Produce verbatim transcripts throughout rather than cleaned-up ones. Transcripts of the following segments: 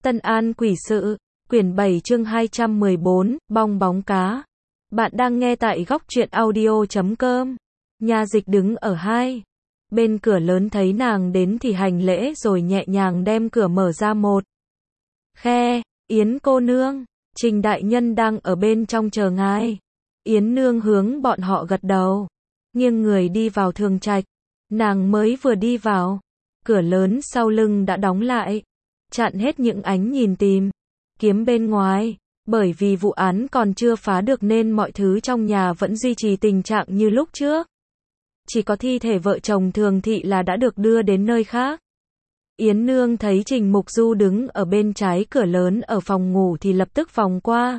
Tân An quỷ sự, quyển bảy chương hai trăm mười bốn, bong bóng cá. Bạn đang nghe tại góc truyện audio chấm com. Nha Dịch đứng ở hai bên cửa lớn, thấy nàng đến thì hành lễ rồi nhẹ nhàng đem cửa mở ra một khe. Yến cô nương, Trình đại nhân đang ở bên trong chờ ngài. Yến nương hướng bọn họ gật đầu, nghiêng người đi vào thường trạch. Nàng mới vừa đi vào, cửa lớn sau lưng đã đóng lại, chặn hết những ánh nhìn tìm kiếm bên ngoài. Bởi vì vụ án còn chưa phá được nên mọi thứ trong nhà vẫn duy trì tình trạng như lúc trước. Chỉ có thi thể vợ chồng Thường Thị là đã được đưa đến nơi khác. Yến nương thấy Trình Mục Du đứng ở bên trái cửa lớn ở phòng ngủ thì lập tức vòng qua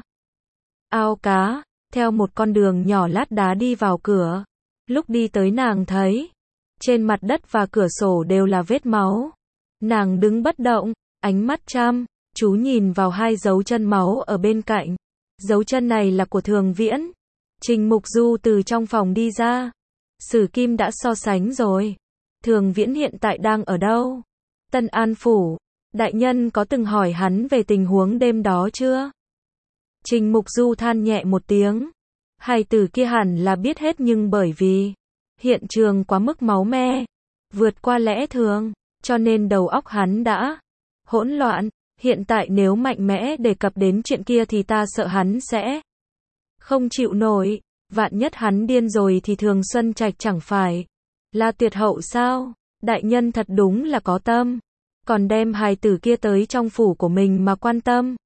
ao cá, theo một con đường nhỏ lát đá đi vào cửa. Lúc đi tới nàng thấy trên mặt đất và cửa sổ đều là vết máu. Nàng đứng bất động, ánh mắt chăm chú nhìn vào hai dấu chân máu ở bên cạnh. Dấu chân này là của Thường Viễn. Trình Mục Du từ trong phòng đi ra. Sử Kim đã so sánh rồi. Thường Viễn hiện tại đang ở đâu? Tân An phủ. Đại nhân có từng hỏi hắn về tình huống đêm đó chưa? Trình Mục Du than nhẹ một tiếng. Hai từ kia hẳn là biết hết, nhưng bởi vì hiện trường quá mức máu me, vượt qua lẽ thường, cho nên đầu óc hắn đã hỗn loạn. Hiện tại nếu mạnh mẽ đề cập đến chuyện kia thì ta sợ hắn sẽ không chịu nổi. Vạn nhất hắn điên rồi thì Thường Xuân Trạch chẳng phải là tuyệt hậu sao? Đại nhân thật đúng là có tâm, còn đem hài tử kia tới trong phủ của mình mà quan tâm.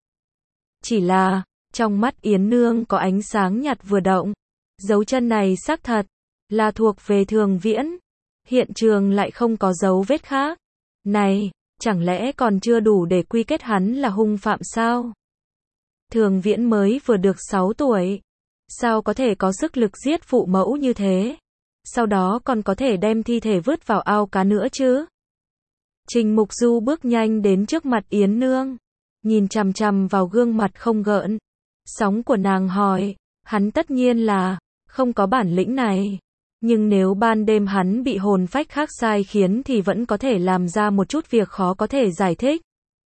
Chỉ là, trong mắt Yến nương có ánh sáng nhạt vừa động. Dấu chân này xác thật là thuộc về Thường Viễn. Hiện trường lại không có dấu vết khác. Này, chẳng lẽ còn chưa đủ để quy kết hắn là hung phạm sao? Thường Viễn mới vừa được sáu tuổi, sao có thể có sức lực giết phụ mẫu như thế? Sau đó còn có thể đem thi thể vứt vào ao cá nữa chứ? Trình Mục Du bước nhanh đến trước mặt Yến nương, nhìn chằm chằm vào gương mặt không gợn sóng của nàng hỏi, hắn tất nhiên là không có bản lĩnh này. Nhưng nếu ban đêm hắn bị hồn phách khác sai khiến thì vẫn có thể làm ra một chút việc khó có thể giải thích.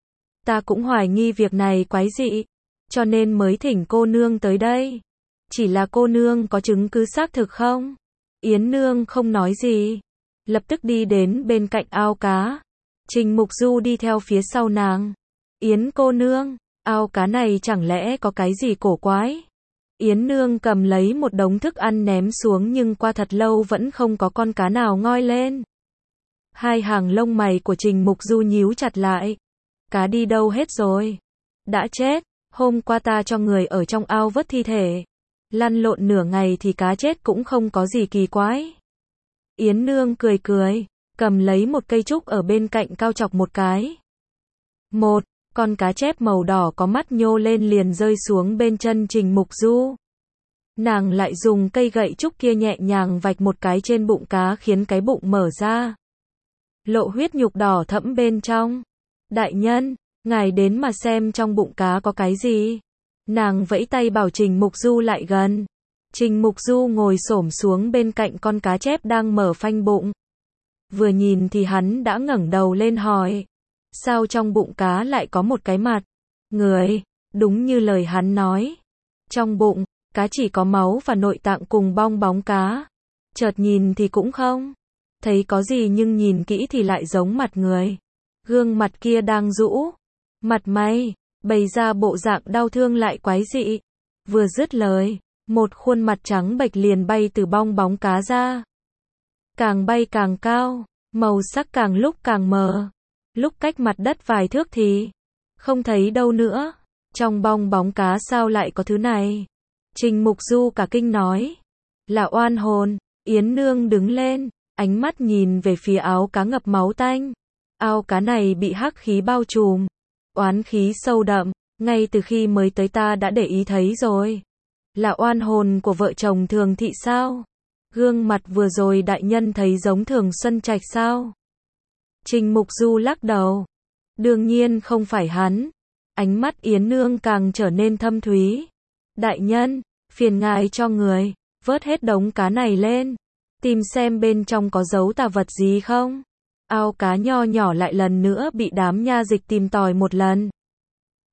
Ta cũng hoài nghi việc này quái dị, cho nên mới thỉnh cô nương tới đây. Chỉ là cô nương có chứng cứ xác thực không? Yến nương không nói gì, lập tức đi đến bên cạnh ao cá. Trình Mục Du đi theo phía sau nàng. Yến cô nương, ao cá này chẳng lẽ có cái gì cổ quái? Yến nương cầm lấy một đống thức ăn ném xuống, nhưng qua thật lâu vẫn không có con cá nào ngoi lên. Hai hàng lông mày của Trình Mục Du nhíu chặt lại. Cá đi đâu hết rồi? Đã chết. Hôm qua ta cho người ở trong ao vớt thi thể, lăn lộn nửa ngày thì cá chết cũng không có gì kỳ quái. Yến nương cười cười, cầm lấy một cây trúc ở bên cạnh cao chọc một cái. Một con cá chép màu đỏ có mắt nhô lên liền rơi xuống bên chân Trình Mục Du. Nàng lại dùng cây gậy trúc kia nhẹ nhàng vạch một cái trên bụng cá, khiến cái bụng mở ra, lộ huyết nhục đỏ thẫm bên trong. Đại nhân, ngài đến mà xem trong bụng cá có cái gì. Nàng vẫy tay bảo Trình Mục Du lại gần. Trình Mục Du ngồi xổm xuống bên cạnh con cá chép đang mở phanh bụng. Vừa nhìn thì hắn đã ngẩng đầu lên hỏi, sao trong bụng cá lại có một cái mặt người? Đúng như lời hắn nói, trong bụng cá chỉ có máu và nội tạng cùng bong bóng cá. Chợt nhìn thì cũng không thấy có gì, nhưng nhìn kỹ thì lại giống mặt người. Gương mặt kia đang rũ mặt mày, bày ra bộ dạng đau thương lại quái dị. Vừa dứt lời, một khuôn mặt trắng bệch liền bay từ bong bóng cá ra. Càng bay càng cao, màu sắc càng lúc càng mờ. Lúc cách mặt đất vài thước thì không thấy đâu nữa. Trong bong bóng cá sao lại có thứ này? Trình Mục Du cả kinh nói, là oan hồn. Yến nương đứng lên, ánh mắt nhìn về phía áo cá ngập máu tanh. Ao cá này bị hắc khí bao trùm, oán khí sâu đậm, ngay từ khi mới tới ta đã để ý thấy rồi. Là oan hồn của vợ chồng Thường Thị sao? Gương mặt vừa rồi đại nhân thấy giống Thường Xuân Trạch sao? Trình Mục Du lắc đầu. Đương nhiên không phải hắn. Ánh mắt Yến nương càng trở nên thâm thúy. Đại nhân, phiền ngài cho người vớt hết đống cá này lên, tìm xem bên trong có dấu tà vật gì không. Ao cá nho nhỏ lại lần nữa bị đám nha dịch tìm tòi một lần.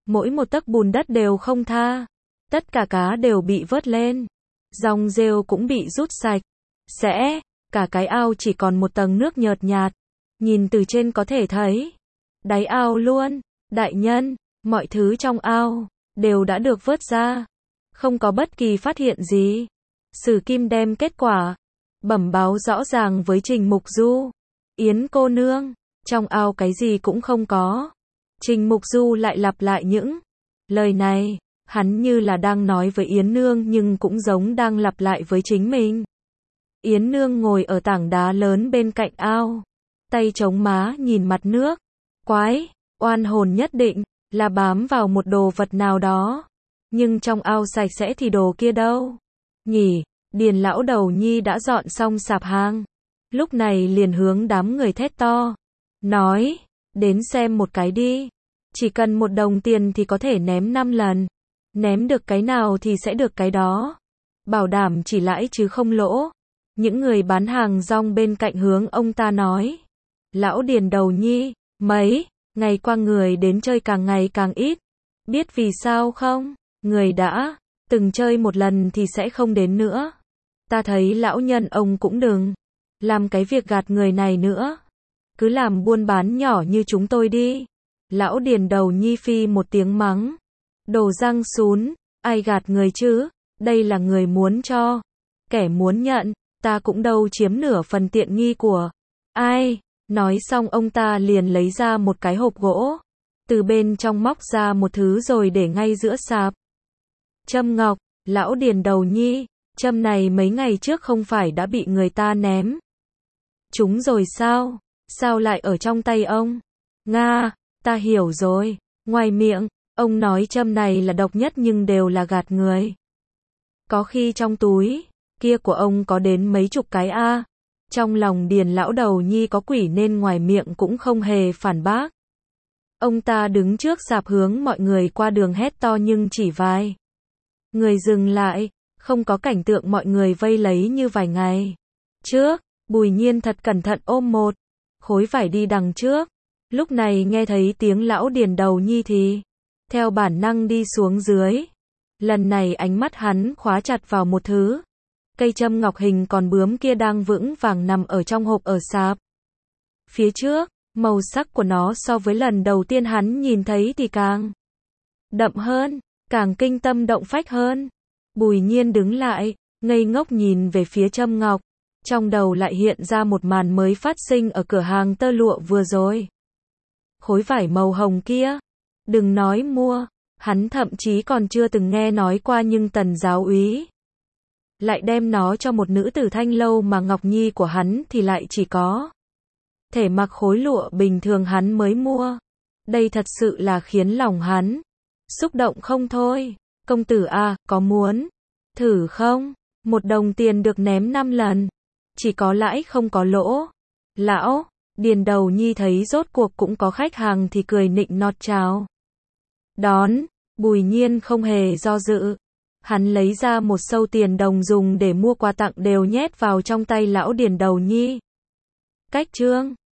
mỗi một tấc bùn đất đều không tha. Tất cả cá đều bị vớt lên. Rong rêu cũng bị rút sạch. Sẽ, cả cái ao chỉ còn một tầng nước nhợt nhạt. Nhìn từ trên có thể thấy. Đáy ao luôn. Đại nhân, mọi thứ trong ao đều đã được vớt ra. Không có bất kỳ phát hiện gì. Sử Kim đem kết quả bẩm báo rõ ràng với Trình Mục Du. Yến cô nương, trong ao cái gì cũng không có. Trình Mục Du lại lặp lại những lời này. Hắn như là đang nói với Yến nương nhưng cũng giống đang lặp lại với chính mình. Yến nương ngồi ở tảng đá lớn bên cạnh ao. Tay chống má nhìn mặt nước. Quái, oan hồn nhất định là bám vào một đồ vật nào đó. Nhưng trong ao sạch sẽ thì đồ kia đâu? Nhỉ, Điền lão đầu nhi đã dọn xong sạp hàng. Lúc này liền hướng đám người thét to. Nói, đến xem một cái đi. Chỉ cần một đồng tiền thì có thể ném năm lần. Ném được cái nào thì sẽ được cái đó. Bảo đảm chỉ lãi chứ không lỗ. Những người bán hàng rong bên cạnh hướng ông ta nói. Lão Điền đầu nhi, mấy ngày qua người đến chơi càng ngày càng ít. Biết vì sao không? Người đã từng chơi một lần thì sẽ không đến nữa. Ta thấy lão nhân ông cũng đừng làm cái việc gạt người này nữa. Cứ làm buôn bán nhỏ như chúng tôi đi. Lão Điền đầu nhi phi một tiếng mắng. Đồ răng sún, ai gạt người chứ? Đây là người muốn cho. Kẻ muốn nhận, ta cũng đâu chiếm nửa phần tiện nghi của ai. Nói xong ông ta liền lấy ra một cái hộp gỗ. Từ bên trong móc ra một thứ rồi để ngay giữa sạp. Châm ngọc, lão Điền đầu nhi, châm này mấy ngày trước không phải đã bị người ta ném chúng rồi sao? Sao lại ở trong tay ông? Nga, ta hiểu rồi. Ngoài miệng, ông nói châm này là độc nhất nhưng đều là gạt người. Có khi trong túi kia của ông có đến mấy chục cái a. À. Trong lòng Điền lão đầu nhi có quỷ nên ngoài miệng cũng không hề phản bác. Ông ta đứng trước sạp hướng mọi người qua đường hét to nhưng chỉ vài người dừng lại, không có cảnh tượng mọi người vây lấy như vài ngày trước. Bùi Nhiên thật cẩn thận ôm một khối vải đi đằng trước. Lúc này nghe thấy tiếng lão Điền đầu nhi thì theo bản năng đi xuống dưới. Lần này ánh mắt hắn khóa chặt vào một thứ. Cây châm ngọc hình con bướm kia đang vững vàng nằm ở trong hộp ở sạp. Phía trước, màu sắc của nó so với lần đầu tiên hắn nhìn thấy thì càng đậm hơn, càng kinh tâm động phách hơn. Bùi Nhiên đứng lại, ngây ngốc nhìn về phía châm ngọc. Trong đầu lại hiện ra một màn mới phát sinh ở cửa hàng tơ lụa vừa rồi. Khối vải màu hồng kia, đừng nói mua, hắn thậm chí còn chưa từng nghe nói qua nhưng Tần giáo úy lại đem nó cho một nữ tử Thanh Lâu mà Ngọc Nhi của hắn thì lại chỉ có thể mặc khối lụa bình thường hắn mới mua. Đây thật sự là khiến lòng hắn xúc động không thôi. Công tử à, có muốn thử không? Một đồng tiền được ném năm lần. Chỉ có lãi không có lỗ. Lão Điền đầu nhi thấy rốt cuộc cũng có khách hàng thì cười nịnh nọt chào đón. Bùi Nhiên không hề do dự. Hắn lấy ra một sâu tiền đồng dùng để mua quà tặng đều nhét vào trong tay lão Điền đầu nhi. Cách chương